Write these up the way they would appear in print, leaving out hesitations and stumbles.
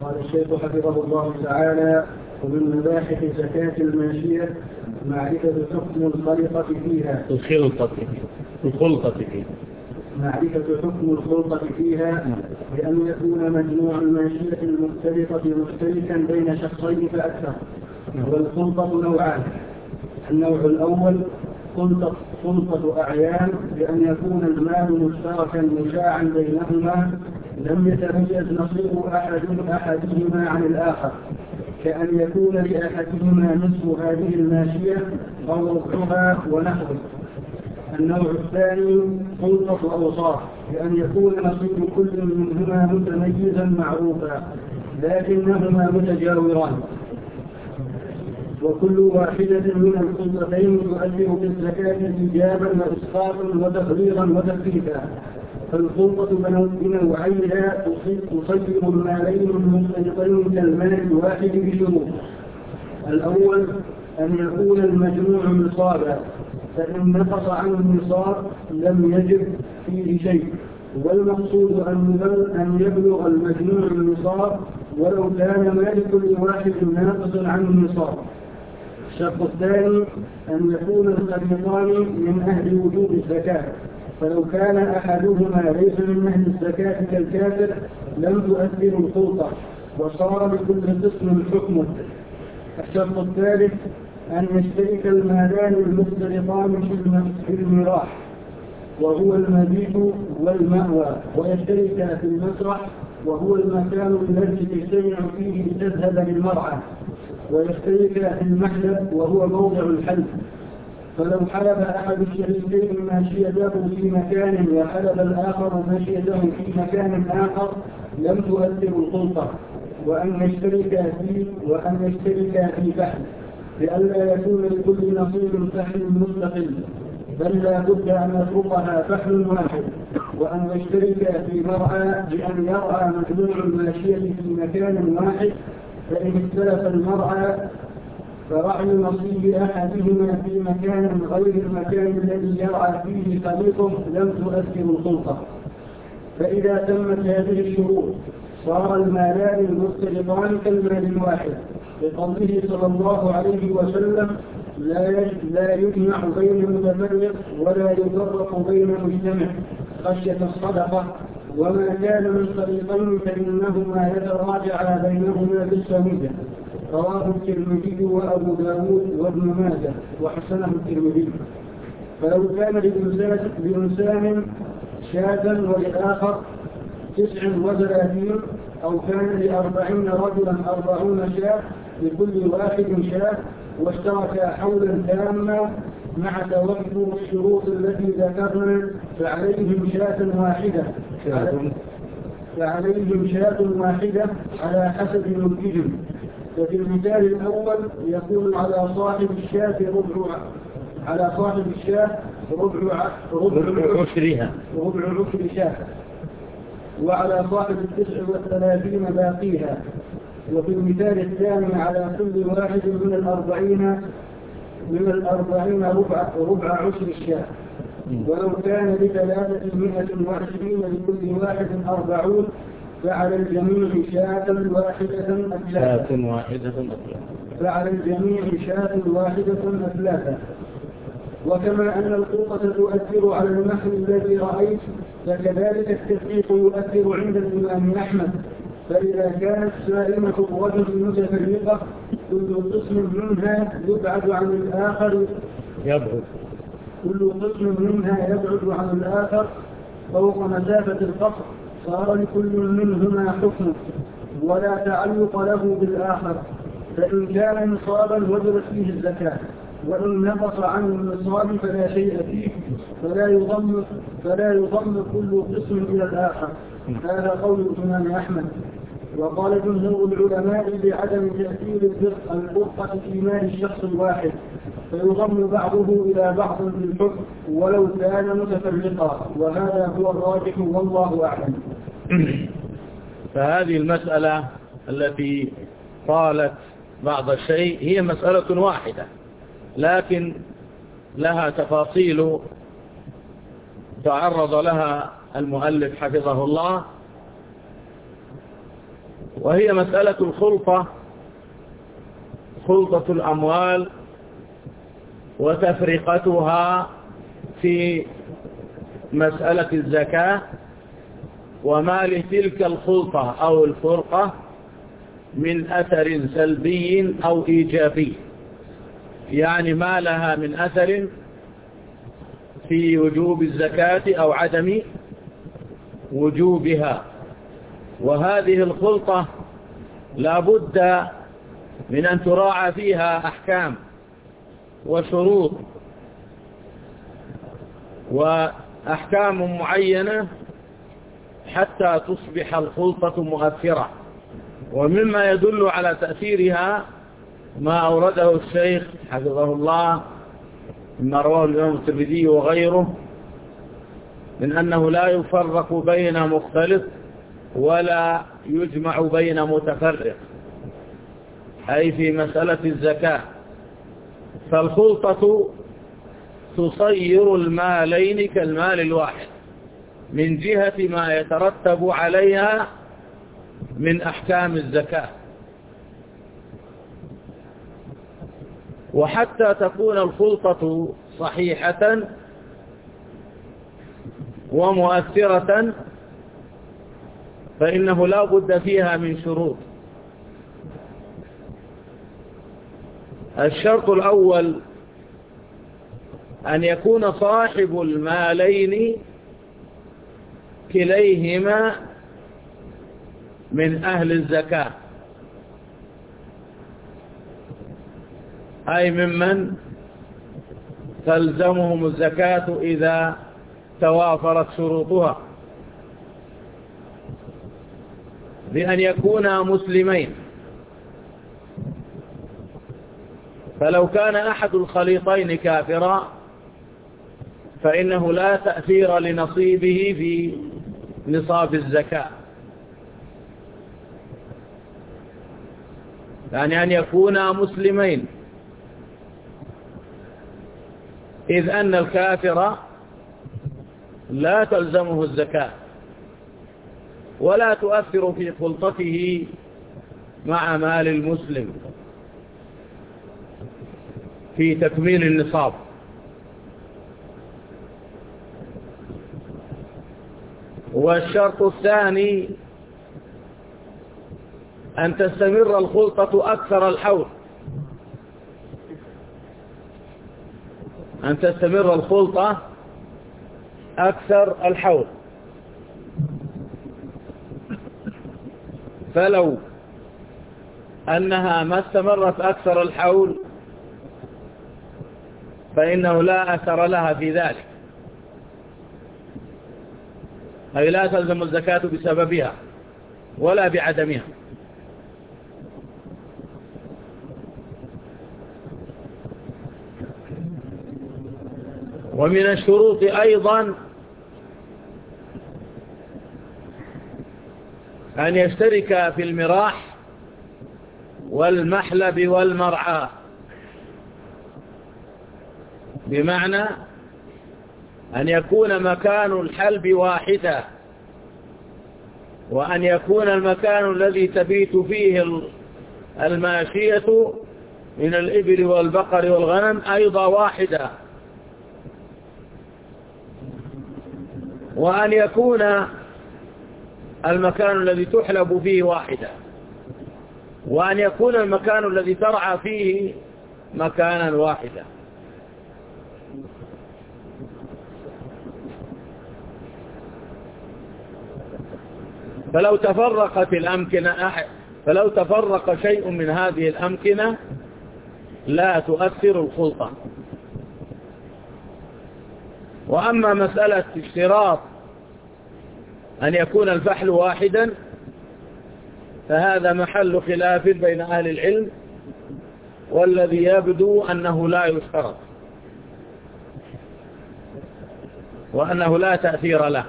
قال الشيخ حفظه الله تعالى: ومن مباحث زكاة الماشية معرفة حكم الخلطة فيها معرفة حكم الخلطة فيها بأن يكون مجموع الماشية المختلطة مشتركا بين شخصين فأكثر. والخلطة نوعان: النوع الأول خلطة أعيان، بأن يكون المال مشتركا مشاعا بينهما لم يتميز نصيب أحدهما عن الآخر، كأن يكون لأحدهما نصف هذه الماشية أو ربعها ونحوه. النوع الثاني خلطة أوصاف، بأن يكون نصيب كل منهما متميزا معروفا لكنهما متجاوران، وكل واحدة من الخلطتين تؤثر في الزكاة إيجابا وإسقاطا وتفريغا وتفكيكا. فالخلطة بنوعيها تصير المالين المختلطين كالمال الواحد بشروط: الأول أن يكون المجموع نصابا، فإن نقص عن النصاب لم يجب فيه شيء، والمقصود أن يبلغ المجموع النصاب ولو كان مال كل واحد ناقص عن النصاب. الشرط الثاني أن يكون الخليطان من أهل وجوب الزكاة، فلو كان أحدهما ليس من أهل الزكاة كالكافر لم تؤثر الخلطة وصار لكل قسم حكمه. الشرط الثالث أن يشترك المالان المختلطان في المراح وهو المبيت والمأوى، ويشترك في المسرح وهو المكان الذي يجتمع فيه لتذهب للمرعى، ويشترك في المحلب وهو موضع الحلب. فلو حلب أحد الشريكين ماشيته في مكان وحلب الآخر ماشيته في مكان آخر لم تؤثر الخلطة. وأن يشترك في فحل، لئلا يكون لكل نصيب فحل مستقل، بل لا بد أن يخلطها فحل واحد. وأن يشترك في مرعى، بأن يرعى مجموع الماشية في مكان واحد، فإن اختلف المرعى فرعي نصيب أحدهما في مكان غير المكان الذي يرعى فيه خليطه لم تؤثر الخلطة. فإذا تمت هذه الشروط صار المالان المختلطان كالمال الواحد، لقوله صلى الله عليه وسلم: لا يجمع بين متفرق ولا يفرق بين مجتمع خشية الصدقة، وما كان من خليطين فإنهما يتراجعا بينهما بالسوية. رواه الترمذي وأبو داود وابن ماجه وحسنه الترمذي. فلو كان لإنسان شاة وللآخر 39، أو كان ل40 رجلا 40 شاة لكل واحد شاة، واشتركا حولا تاما مع توفر الشروط التي ذكرنا، فعليهم شاة واحدة على حسب ملكهم. ففي المثال الأول يكون على صاحب الشاة ربع عشر شاة، وعلى صاحب 39 باقيها. وفي المثال الثاني على كل واحد من الأربعين ربع عشر الشاة. ولو كان ل320 لكل واحد 40 فعلى الجميع شاة واحدة أثلاثا. وكما أن الخلطة تؤثر على المحل الذي رأيت، فكذلك التفريق يؤثر عند الإمام أحمد. فإذا كانت سائمة الرجل متفرقة كل قسم منها يبعد عن الآخر فوق مسافة القصر، صار لكل منهما حكم ولا تعلق له بالآخر. فإن كان نصابا وجبت فيه الزكاة، وإن نقص عن النصاب فلا شيء فيه، فلا يضم كل قسم إلى الآخر. هذا قول الإمام أحمد. وقال جمهور العلماء بعدم تأثير الفرقة في مال الشخص الواحد، فيضم بعضه إلى بعض بالحكم ولو كان متفرقا، وهذا هو الراجح والله أعلم. فهذه المسألة التي قالت بعض الشيء هي مسألة واحدة، لكن لها تفاصيل تعرض لها المؤلف حفظه الله، وهي مسألة الخلطة، خلطة الأموال وتفرقتها في مسألة الزكاة، وما لتلك الخلطة أو الفرقة من أثر سلبي أو إيجابي، يعني ما لها من أثر في وجوب الزكاة أو عدم وجوبها. وهذه الخلطة لا بد من أن تراعى فيها أحكام وشروط وأحكام معينة حتى تصبح الخلطة مؤثرة. ومما يدل على تأثيرها ما أورده الشيخ حفظه الله مما رواه الإمام الترمذي وغيره من أنه لا يفرق بين مختلط ولا يجمع بين متفرق، أي في مسألة الزكاة. فالخلطة تصير المالين كالمال الواحد من جهة ما يترتب عليها من أحكام الزكاة. وحتى تكون الخلطة صحيحة ومؤثرة فإنه لا بد فيها من شروط. الشرط الأول أن يكون صاحب المالين كليهما من أهل الزكاة، أي ممن تلزمهم الزكاة إذا توافرت شروطها، بأن يكونا مسلمين. فلو كان أحد الخليطين كافرا فإنه لا تأثير لنصيبه في نصاب الزكاة، يعني أن يكونا مسلمين، إذ أن الكافر لا تلزمه الزكاة ولا تؤثر في خلطته مع مال المسلم في تكميل النصاب. والشرط الثاني أن تستمر الخلطة أكثر الحول، أن تستمر الخلطة أكثر الحول. فلو أنها ما استمرت أكثر الحول فإنه لا أثر لها في ذلك، أي لا تلزم الزكاة بسببها ولا بعدمها. ومن الشروط أيضا أن يشترك في المراح والمحلب والمرعى، بمعنى أن يكون مكان الحلب واحدا، وأن يكون المكان الذي تبيت فيه الماشية من الإبل والبقر والغنم أيضا واحدا، وأن يكون المكان الذي تحلب فيه واحدا، وأن يكون المكان الذي ترعى فيه مكانا واحدا. فلو تفرق شيء من هذه الأمكنة لا تؤثر الخلطة. وأما مسألة اشتراط أن يكون الفحل واحدا فهذا محل خلاف بين أهل العلم، والذي يبدو أنه لا يشترط وأنه لا تأثير له.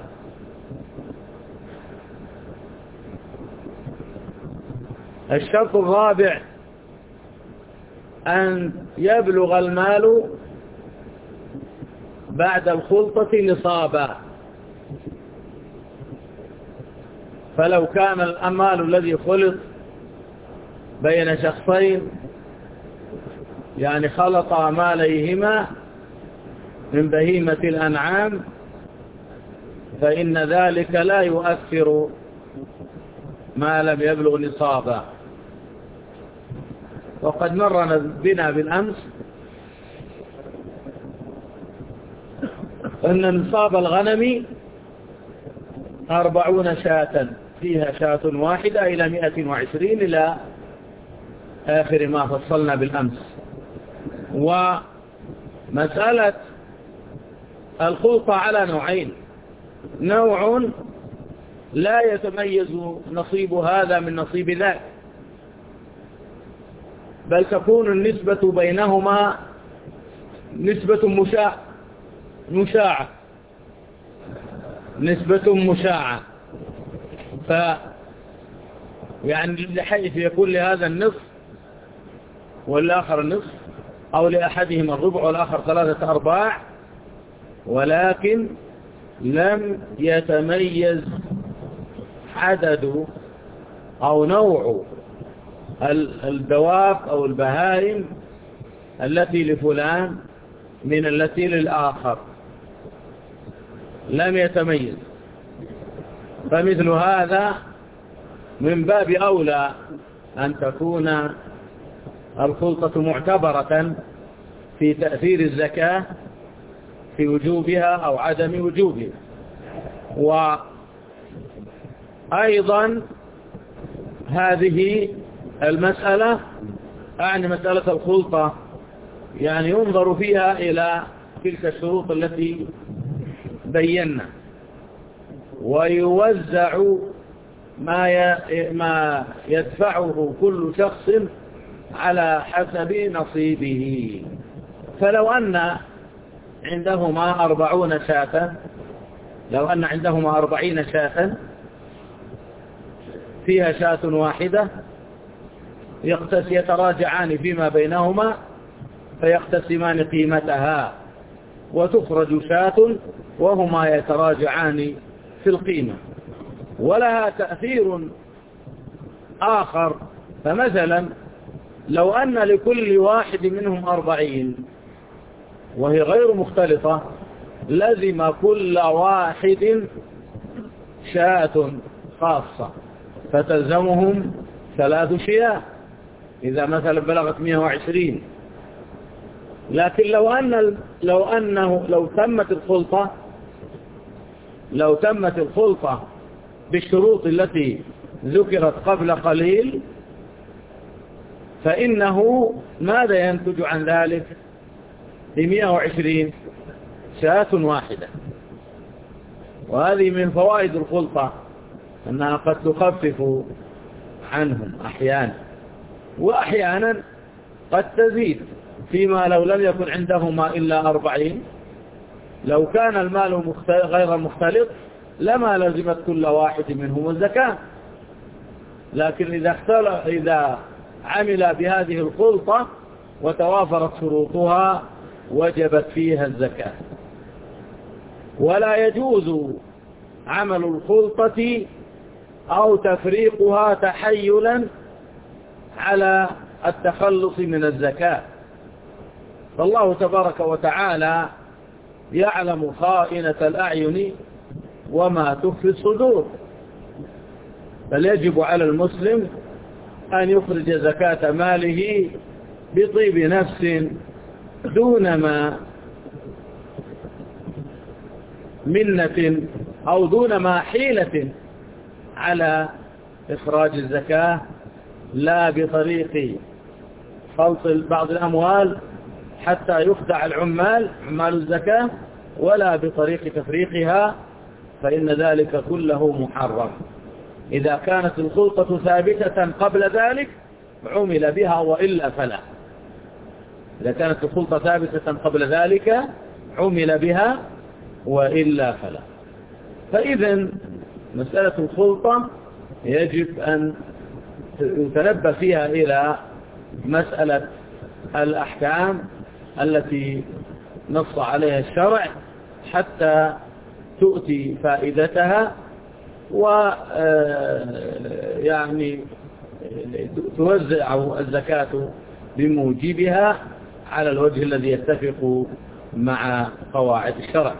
الشرط الرابع أن يبلغ المال بعد الخلطة نصابا، فلو كان المال الذي خلط بين شخصين يعني خلط ماليهما من بهيمة الأنعام فإن ذلك لا يؤثر ما لم يبلغ نصابا. وقد مر بنا بالأمس أن نصاب الغنم 40 شاة، فيها شاة واحدة إلى 120 إلى آخر ما فصلنا بالأمس. ومسألة الخلطة على نوعين: نوع لا يتميز نصيب هذا من نصيب ذاك، بل تكون النسبة بينهما نسبة مشاعة، نسبة مشاعة، يعني لحيث يكون لهذا النصف والآخر النصف، أو لأحدهما الربع والآخر 3/4، ولكن لم يتميز عدد أو نوع الدواب أو البهائم التي لفلان من التي للآخر، لم يتميز. فمثل هذا من باب أولى أن تكون الخلطة معتبرة في تأثير الزكاة في وجوبها أو عدم وجوبها. وأيضا هذه المسألة أعني مسألة الخلطة يعني ينظر فيها إلى تلك الشروط التي بينا، ويوزع ما يدفعه كل شخص على حسب نصيبه. فلو أن عندهما 40 شاة، لو أن عندهما 40 شاة فيها شاة واحدة، يتراجعان فيما بينهما فيقتسمان قيمتها، وتخرج شاة وهما يتراجعان في القيمة. ولها تأثير آخر، فمثلا لو أن لكل واحد منهم 40 وهي غير مختلطة، لزم كل واحد شاة خاصة، فتلزمهم 3 شياه إذا مثلا بلغت 120. لكن لو تمت الخلطة بالشروط التي ذكرت قبل قليل، فإنه ماذا ينتج عن ذلك؟ 120 شاة واحدة. وهذه من فوائد الخلطة أنها قد تخفف عنهم أحيانا، وأحيانا قد تزيد فيما لو لم يكن عندهما إلا 40. لو كان المال غير مختلط لما لزمت كل واحد منهم الزكاة، لكن إذا عمل بهذه الخلطة وتوافرت شروطها وجبت فيها الزكاة. ولا يجوز عمل الخلطة أو تفريقها تحيلا على التخلص من الزكاة، فالله تبارك وتعالى يعلم خائنة الأعين وما تخفي الصدور. بل يجب على المسلم أن يخرج زكاة ماله بطيب نفس دون ما منة أو دون ما حيلة على إخراج الزكاة، لا بطريق خلط بعض الأموال حتى يخدع عمال الزكاة، ولا بطريق تفريقها، فإن ذلك كله محرم. إذا كانت الخلطة ثابتة قبل ذلك عمل بها، وإلا فلا. إذا كانت الخلطة ثابتة قبل ذلك عمل بها، وإلا فلا. فإذا مسألة الخلطة يجب أن يتنبه فيها إلى مسألة الأحكام التي نص عليها الشرع حتى تؤتي فائدتها يعني توزع الزكاة بموجبها على الوجه الذي يتفق مع قواعد الشرع.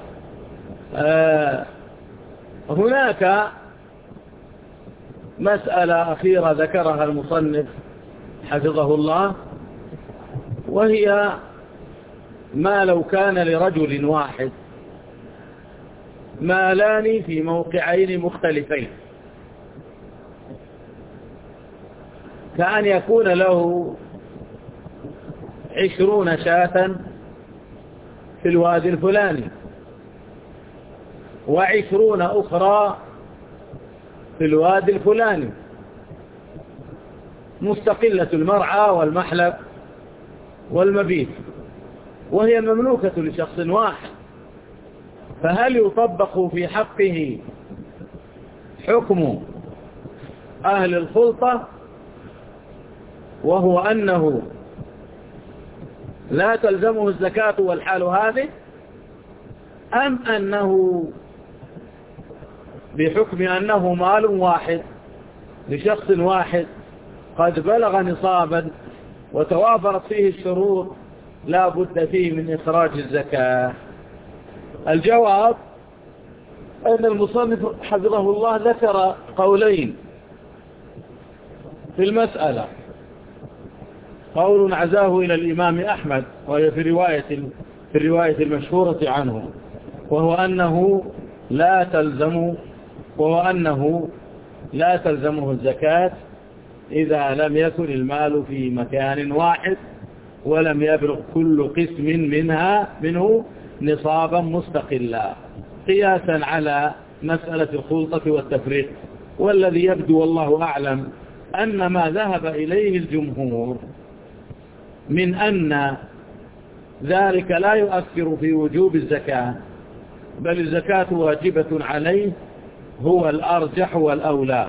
هناك مسألة أخيرة ذكرها المصنف حفظه الله، وهي ما لو كان لرجل واحد مالان في موقعين مختلفين، كأن يكون له 20 شاة في الوادي الفلاني و20 أخرى في الوادي الفلاني، مستقلة المرعى والمحلب والمبيت، وهي مملوكة لشخص واحد، فهل يطبق في حقه حكم أهل الخلطة، وهو أنه لا تلزمه الزكاة والحال هذه، أم أنه بحكم أنه مال واحد لشخص واحد قد بلغ نصابا وتوافرت فيه الشروط لا بد فيه من إخراج الزكاة؟ الجواب أن المصنف حفظه الله ذكر قولين في المسألة، قول عزاه إلى الإمام أحمد وهي في الرواية المشهورة عنه، وهو أنه لا تلزمه الزكاة إذا لم يكن المال في مكان واحد ولم يبلغ كل قسم منه نصابا مستقلا، قياسا على مسألة الخلطة والتفريق. والذي يبدو والله أعلم أن ما ذهب إليه الجمهور من أن ذلك لا يؤثر في وجوب الزكاة، بل الزكاة واجبة عليه، هو الأرجح والأولى،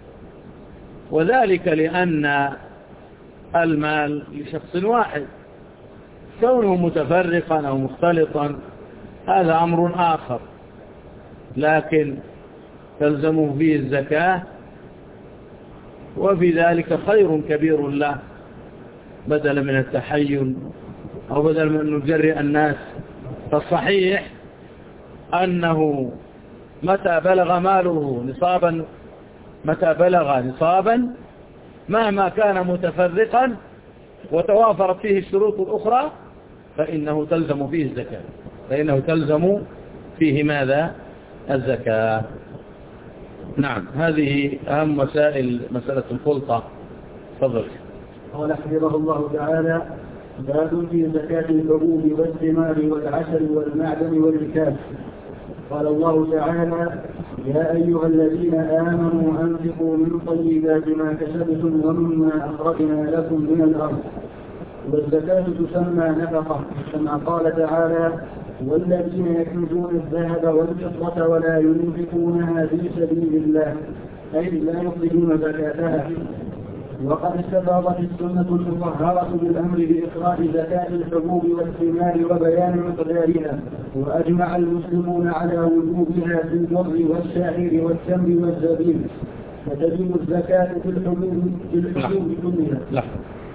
وذلك لأن المال لشخص واحد، كونه متفرقا أو مختلطا هذا أمر آخر، لكن تلزمه فيه الزكاة، وفي ذلك خير كبير له، بدل من التحيل أو بدل من أن نجرئ الناس. فالصحيح أنه متى بلغ ماله نصابا مهما كان متفرقا وتوافرت فيه الشروط الأخرى فإنه تلزم فيه الزكاة، فإنه تلزم فيه ماذا؟ الزكاة. نعم، هذه أهم مسألة الخلطة. تفضل. قال حفظه الله تعالى: باب في زكاة الحبوب والثمار والعسل والمعدن والركاز. قال الله تعالى: يا أيها الذين آمنوا أنفقوا من طيبات ما كسبتم ومما أخرجنا لكم من الأرض. والزكاة تسمى نفقة، كما قال تعالى: والذين يكنزون الذهب والفضة ولا ينفقونها في سبيل الله، أي لا يخرجون زكاتها. وقد استفاضت السنة المطهرة بالأمر بإخراج زكاة الحبوب والثمار وبيان مقدارها، وأجمع المسلمون على وجوبها في البر والشعير والتمر والزبيب، فتجب الزكاة في الحبوب كلها. لا.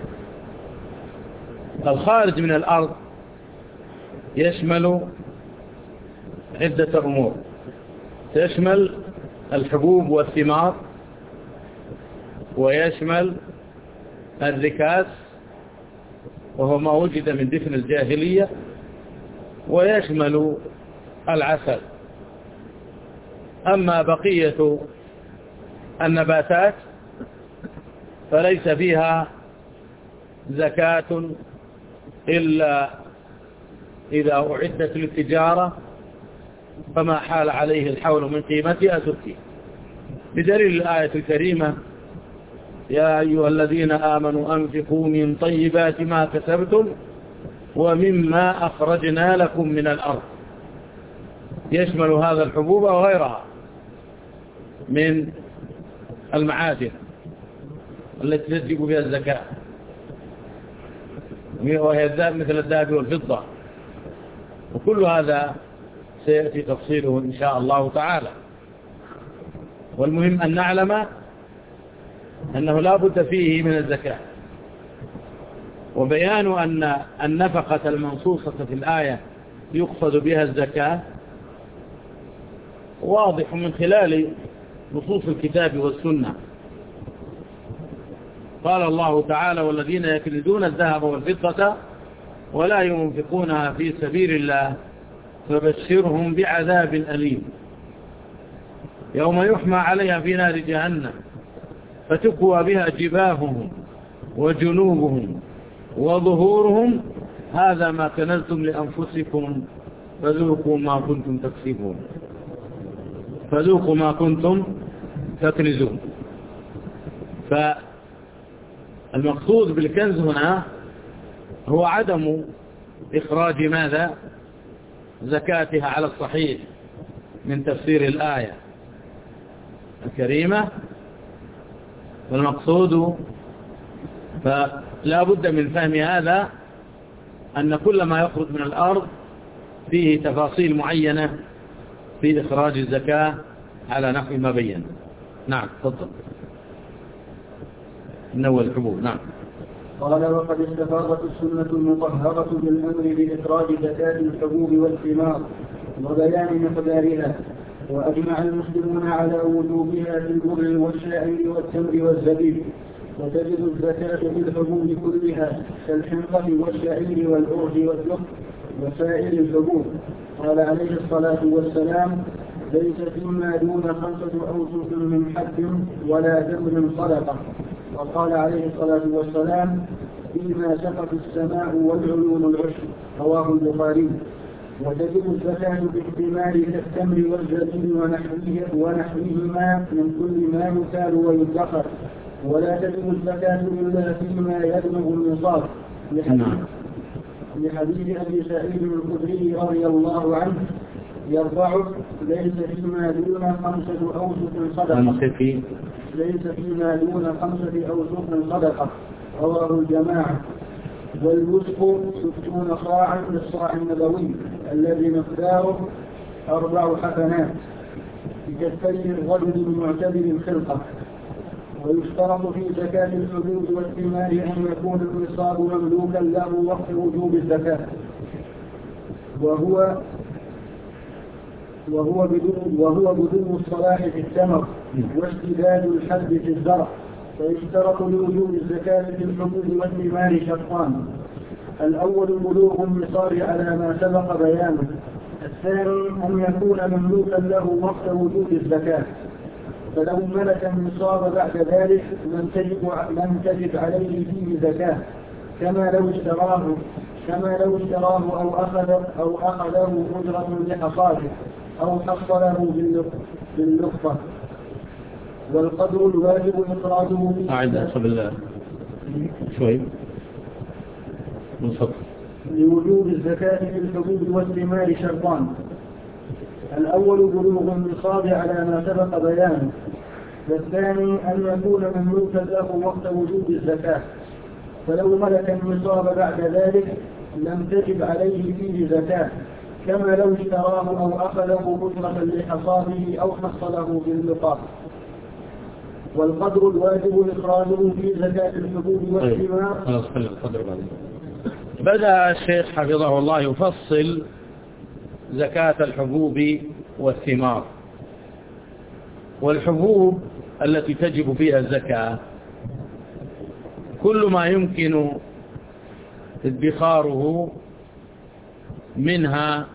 الخارج من الأرض يشمل عدة أمور، يشمل الحبوب والثمار، ويشمل الركاز وهو ما وجد من دفن الجاهلية، ويشمل العسل. أما بقية النباتات فليس فيها زكاة إلا إذا أعدت للتجارة، فما حال عليه الحول من قيمتها زكي، بدليل الآية الكريمة: يا أيها الذين آمنوا أنفقوا من طيبات ما كسبتم ومما أخرجنا لكم من الأرض. يشمل هذا الحبوب وغيرها من المعادن التي تجب بها الزكاة، وهي مثل الذهب والفضة، وكل هذا سيأتي تفصيله إن شاء الله تعالى. والمهم أن نعلم أنه لا بد فيه من الزكاة. وبيان أن النفقة المنصوصة في الآية يقصد بها الزكاة واضح من خلال نصوص الكتاب والسنة. قال الله تعالى: والذين يكنزون الذهب والفضة ولا ينفقونها في سبيل الله فبشرهم بعذاب أليم يوم يحمى عليها في نار جهنم فتكوى بها جباههم وجنوبهم وظهورهم هذا ما كنزتم لأنفسكم فذوقوا ما كنتم تكسبون فذوقوا ما كنتم تكنزون. فالمقصود بالكنز هنا هو عدم إخراج ماذا؟ زكاتها على الصحيح من تفسير الآية الكريمة. والمقصود فلا بد من فهم هذا أن كل ما يخرج من الأرض فيه تفاصيل معينة في إخراج الزكاة على نحو ما بين. نعم تفضل. نوى الحبوب. نعم. قال: وقد استفاضت السنة المطهرة بالأمر بإخراج زكاة الحبوب والثمار وبيان مقدارها، وأجمع المسلمون على وجوبها في البر والشعير والتمر والزبيب، وتجد الزكاة في الحبوب كلها كالحنطة والشعير والأرز والذخر وسائر الحبوب. قال عليه الصلاة والسلام: ليس فيما دون 5 أوسق من حد ولا تمر صدقة. وقال عليه الصلاة والسلام: فيما سقط السماء والعيون العشر. رواه البخاري. وتجب الزكاة باحتمال كالتمر والزبيب ونحوهما من كل ما يكال ويدخر، ولا تجب الزكاة إلا فيما يبلغ النصاب، لحديث أبي سعيد الخدري رضي الله عنه يرفعه: ليس فيما دون 5 أوسق صدقة. ليس فيما دون 5 أوسق صدقة. رواه الجماعة. والوسق 60 صاعا للصاع النبوي الذي مقداره 4 حفنات بكفي الرجل المعتدل الخلقة. ويشترط في زكاة الحبوب والثمار أن يكون النصاب مملوكا له وقت وجوب الزكاة، وهو بدو الصلاح في الثمر واشتداد الحب في الزرع. فيشترط لوجوب الزكاة في الحبوب والثمار شرطان: الأول بلوغ النصاب على ما سبق بيانه، الثاني أن يكون مملوكا له وقت وجوب الزكاة، فلو ملك النصاب بعد ذلك لم تجب عليه فيه زكاة، كما لو اشتراه أو أخذه أجرة لحصاده أو حصله باللقطة. والقدر الواجب إخراجه لوجوب الزكاة في الحبوب والثمار شرطان: الأول بلوغ النصاب على ما سبق بيانه، والثاني أن يكون مملوكا له وقت وجوب الزكاة، فلو ملك النصاب بعد ذلك لم تجب عليه فيه زكاة، كما لو اشتراه أو أخذه أجرة لحصاده أو حصله باللقاط. والقدر الواجب إخراجه في زكاة الحبوب والثمار. بدأ الشيخ حفظه الله يفصل زكاة الحبوب والثمار. والحبوب التي تجب فيها الزكاة كل ما يمكن ادخاره منها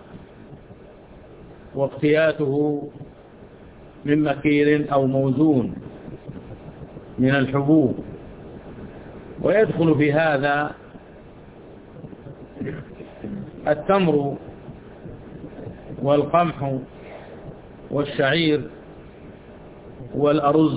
واقتياته من مكير أو موزون من الحبوب. ويدخل في هذا التمر والقمح والشعير والأرز،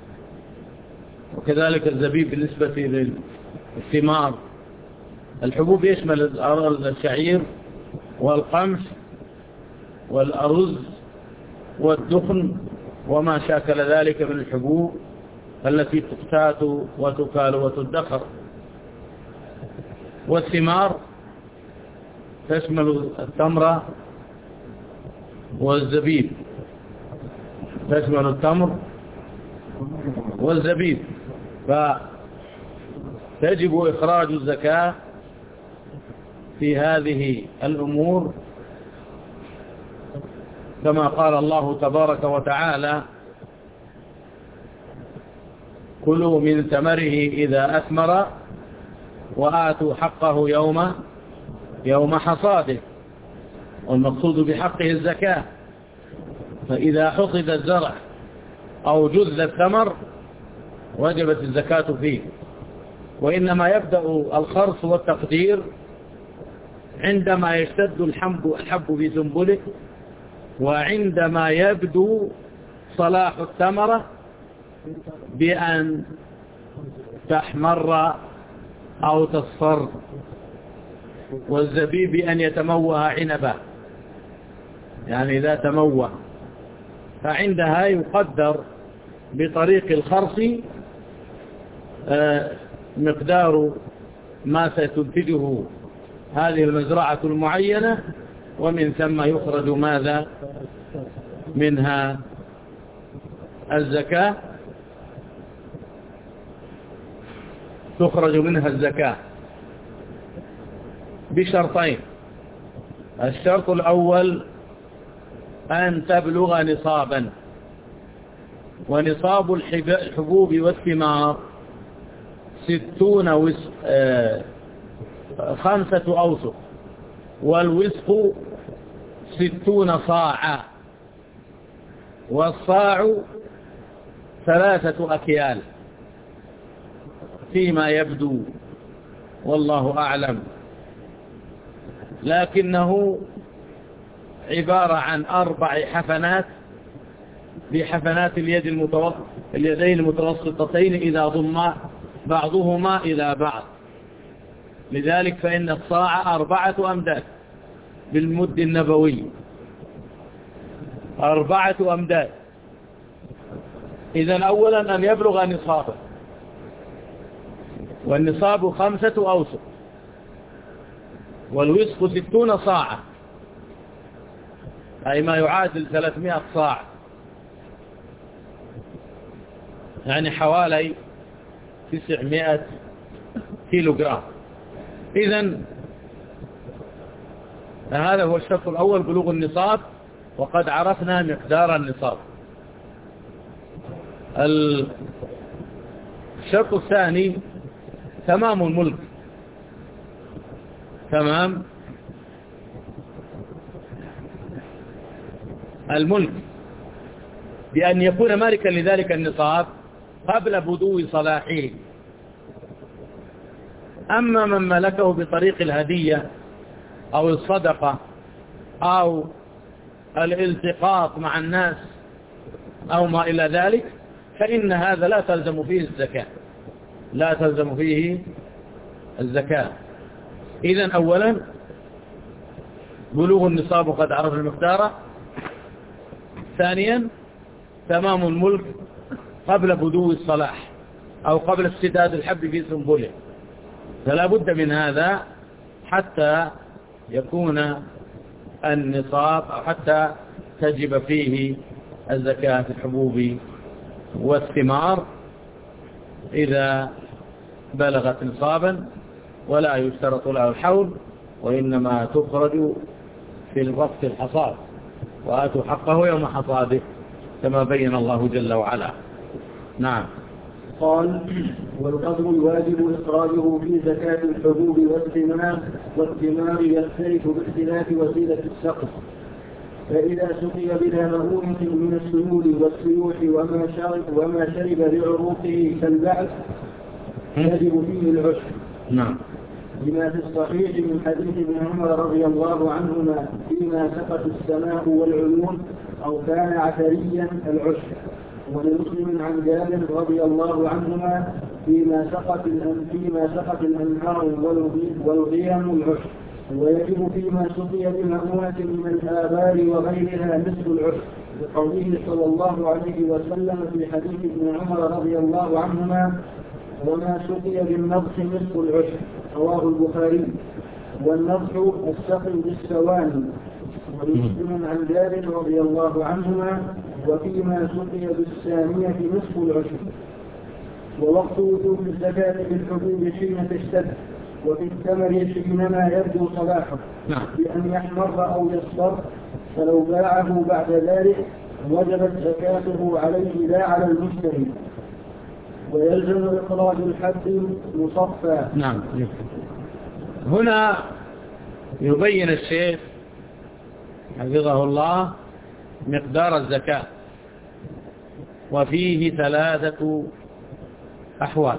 وكذلك الزبيب بالنسبة للثمار. الحبوب يشمل الشعير والقمح والأرز والدخن وما شاكل ذلك من الحبوب التي تقتات وتكال وتدخر. والثمار تشمل التمر والزبيب، تشمل التمر والزبيب. فتجب إخراج الزكاة في هذه الأمور كما قال الله تبارك وتعالى: كلوا من ثمره إذا أثمر وآتوا حقه يوم حصاده. والمقصود بحقه الزكاة. فإذا حصد الزرع أو جذ الثمر وجبت الزكاة فيه. وإنما يبدأ الخرص والتقدير عندما يشتد الحب في سنبله، وعندما يبدو صلاح الثمرة بأن تحمر أو تصفر، والزبيب بأن يتموه عنبا، يعني إذا تموه فعندها يقدر بطريق الخرص مقدار ما ستنتجه هذه المزرعة المعينة، ومن ثم يخرج ماذا منها الزكاة، تخرج منها الزكاة بشرطين. الشرط الأول أن تبلغ نصابا، ونصاب الحبوب والثمار 5 أوسق، والوسق 60 صاعا، والصاع 3 أكيال فيما يبدو، والله أعلم، لكنه عبارة عن 4 حفنات بحفنات اليدين المتوسطتين إذا ضم بعضهما إلى بعض. لذلك فإن الصاع 4 أمداد بالمد النبوي، 4 أمداد. إذن أولا أن يبلغ نصابا، والنصاب 5 أوسق، والوسق 60 صاعا، أي ما يعادل 300 صاع، يعني حوالي 900 كيلوغرام. إذن هذا هو الشرط الأول، بلوغ النصاب، وقد عرفنا مقدار النصاب. الشرط الثاني تمام الملك، تمام الملك، بأن يكون مالكا لذلك النصاب قبل بدو صلاحه. أما من ملكه بطريق الهدية أو الصدقة أو الالتقاط مع الناس أو ما إلى ذلك، فإن هذا لا تلزم فيه الزكاة، لا تلزم فيه الزكاة. إذن أولا بلوغ النصاب وقد عرف المقدار. ثانيا تمام الملك قبل بدو الصلاح أو قبل اشتداد الحب في سنبله، فلا بد من هذا حتى يكون النصاب أو حتى تجب فيه الزكاة في الحبوب والثمار إذا بلغت نصابا، ولا يشترط له الحول، وإنما تخرج في الوقت الحصاد، وآتوا حقه يوم حصاده كما بين الله جل وعلا. نعم. قال: والقدر الواجب إخراجه في زكاة الحبوب والثمار يختلف باختلاف وسيلة السقف، فإذا سقي بلا مؤونة من السيول والسيوح وما شرب لعروقه كالبعث يجب فيه العشر. نعم. لما في الصحيح من حديث ابن عمر رضي الله عنهما: فيما سقت السماء والعيون أو كان عثريا العشر. ولمسلم عن جابر رضي الله عنهما: فيما سقت الأنهار والغيم العشر. ويجب فيما سقي بمؤونة من الآبار وغيرها نصف العشر، لقوله صلى الله عليه وسلم في حديث ابن عمر رضي الله عنهما: وما سقي بالنضح نصف العشر، رواه البخاري. والنضح السقي بالسواني. ومسلم عن جابر رضي الله عنهما: وفيما سقي بالثانية نصف العشر. ووقت وجوب الزكاة بالحبوب حين تشتد، وفي الثمر حينما يبدو صلاحه بأن يحمر أو يصفر، فلو باعه بعد ذلك وجبت زكاته عليه لا على المشتري، ويلزم إخراج الحب مصفى. نعم. هنا يبين الشيخ حفظه الله مقدار الزكاة، وفيه 3 أحوال: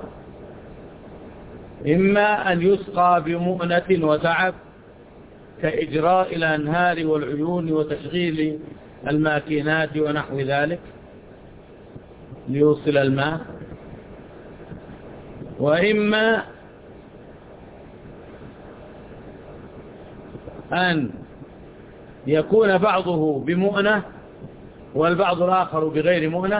إما أن يسقى بمؤنة وتعب كإجراء الأنهار والعيون وتشغيل الماكينات ونحو ذلك ليوصل الماء، وإما أن يكون بعضه بمؤنة والبعض الآخر بغير مؤنة،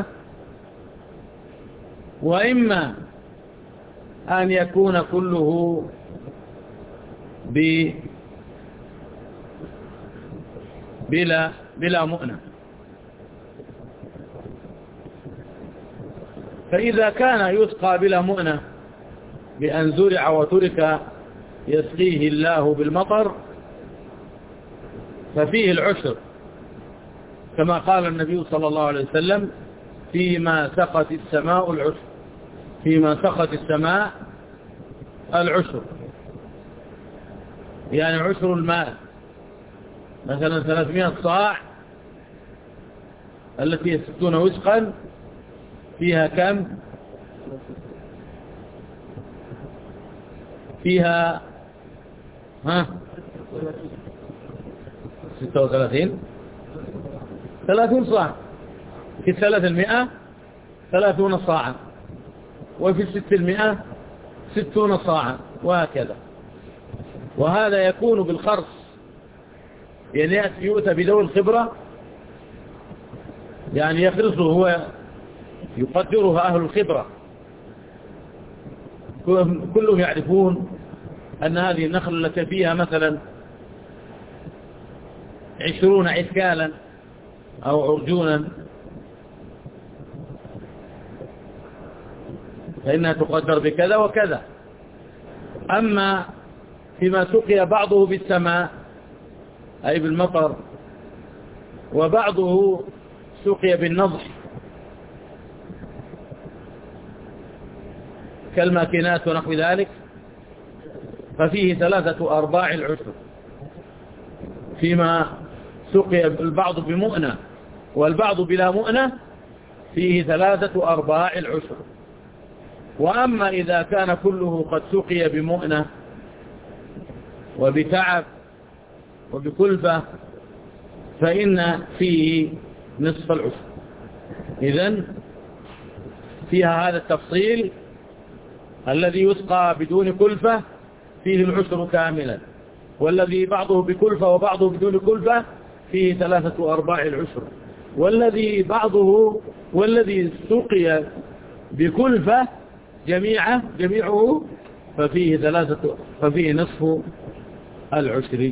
وإما أن يكون كله بلا مؤنة. فإذا كان يسقى بلا مؤنة بأن زرع وترك يسقيه الله بالمطر ففيه العشر، كما قال النبي صلى الله عليه وسلم: فيما سقت السماء العشر، فيما سقت السماء العشر، يعني عشر الماء. مثلا 300 صاع التي هي 60 وسقا فيها كم؟ فيها 36 30 صاع. في 300 30 صاعا، وفي 600 60 صاعا، وهكذا. وهذا يكون بالخرص، يعني يؤتى بذوي الخبرة، يعني يخرصه هو، يقدرها أهل الخبرة، كلهم يعرفون أن هذه النخلة التي فيها مثلا 20 عسكالا أو عرجونا فإنها تقدر بكذا وكذا. أما فيما سقي بعضه بالسماء أي بالمطر، وبعضه سقي بالنضح كالماكينات ونحو ذلك، ففيه 3/4 العشر. فيما سقي البعض بمؤنة والبعض بلا مؤنة فيه 3/4 العشر. وأما إذا كان كله قد سقي بمؤنة وبتعب وبكلفة فإن فيه نصف العشر. إذن فيها هذا التفصيل: الذي يسقى بدون كلفة فيه العشر كاملا، والذي بعضه بكلفة وبعضه بدون كلفة فيه 3/4 العشر، والذي سقي بكلفة جميعه ففيه نصف العشر.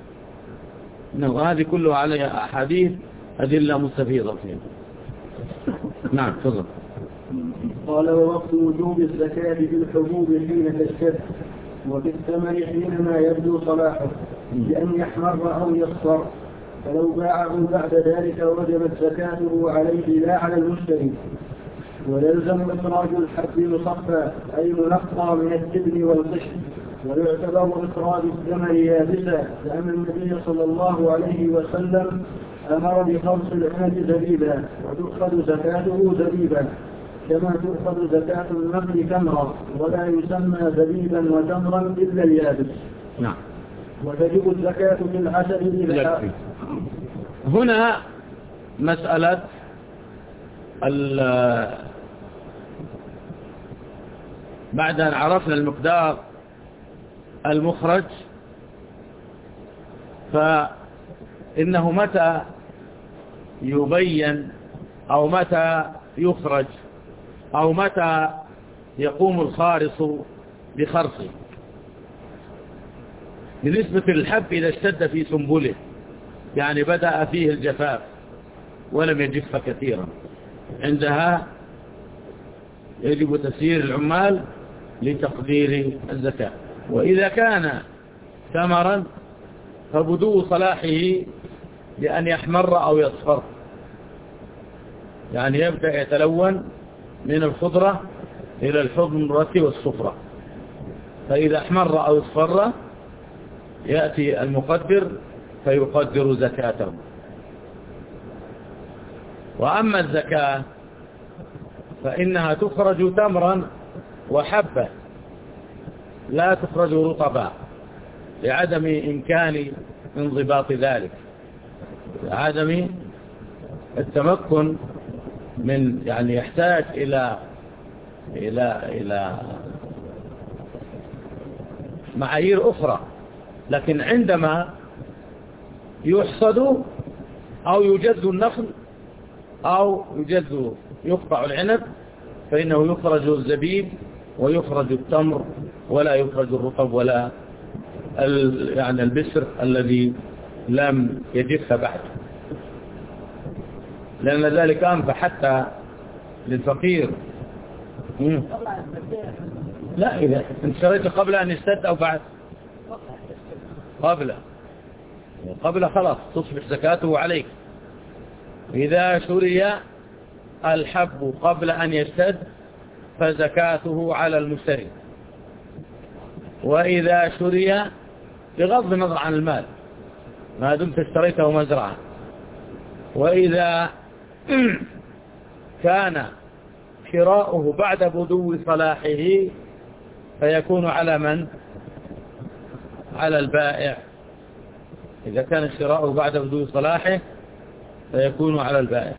هذه كلها عليها أحاديث أدلة مستفيضة فيها. نعم تفضل. قال: ووقت وجوب الزكاة بالحبوب حين تشتد، وفي الثمر حينما يبدو صلاحه بأن يحمر أو يصفر، فلو باعه بعد ذلك وجبت زكاته عليه لا على المشتري، ويلزم إخراج الحب مصفى أي منقى من التبن والقشر، ويعتبر إخراج الثمر يابسا، لأن النبي صلى الله عليه وسلم أمر بخرص العنب زبيبا، وتؤخذ زكاته زبيبا، كما تؤخذ زكاة النخل تمرا، ولا يسمى زبيبا وتمرا إلا اليابس. نعم. وتجب الزكاة في العسل إذا. هنا مسألة بعد أن عرفنا المقدار المخرج، فإنه متى يبين أو متى يخرج أو متى يقوم الخارص بخرصه. بالنسبة للحب إذا اشتد في سنبله، يعني بدأ فيه الجفاف ولم يجف كثيرا، عندها يجب تسيير العمال لتقدير الزكاة. وإذا كان ثمرا فبدو صلاحه لأن يحمر أو يصفر، يعني يبدأ يتلون من الخضرة إلى الحمرة والصفرة، فإذا احمر أو اصفر يأتي المقدر فيقدر زكاته. وأما الزكاة فإنها تخرج تمرا وحبة، لا تخرج رطبا لعدم إمكان انضباط ذلك، لعدم التمكن من، يعني يحتاج إلى معايير أخرى. لكن عندما يحصد أو يجد النخل أو يقطع العنب فإنه يخرج الزبيب ويخرج التمر، ولا يخرج الرطب ولا يعني البسر الذي لم يجف بعد، لأن ذلك أنفع حتى للفقير. لا، إذا انت شريته قبل أن يستد أو بعد؟ قبل خلاص تصبح زكاته عليك. إذا شري الحب قبل أن يشتد فزكاته على المشتري، وإذا شري بغض النظر عن المال ما دمت اشتريته مزرعة، وإذا كان شراؤه بعد بدو صلاحه فيكون على من؟ على البائع. إذا كان شراؤه بعد بدو صلاحه فيكون على البائع.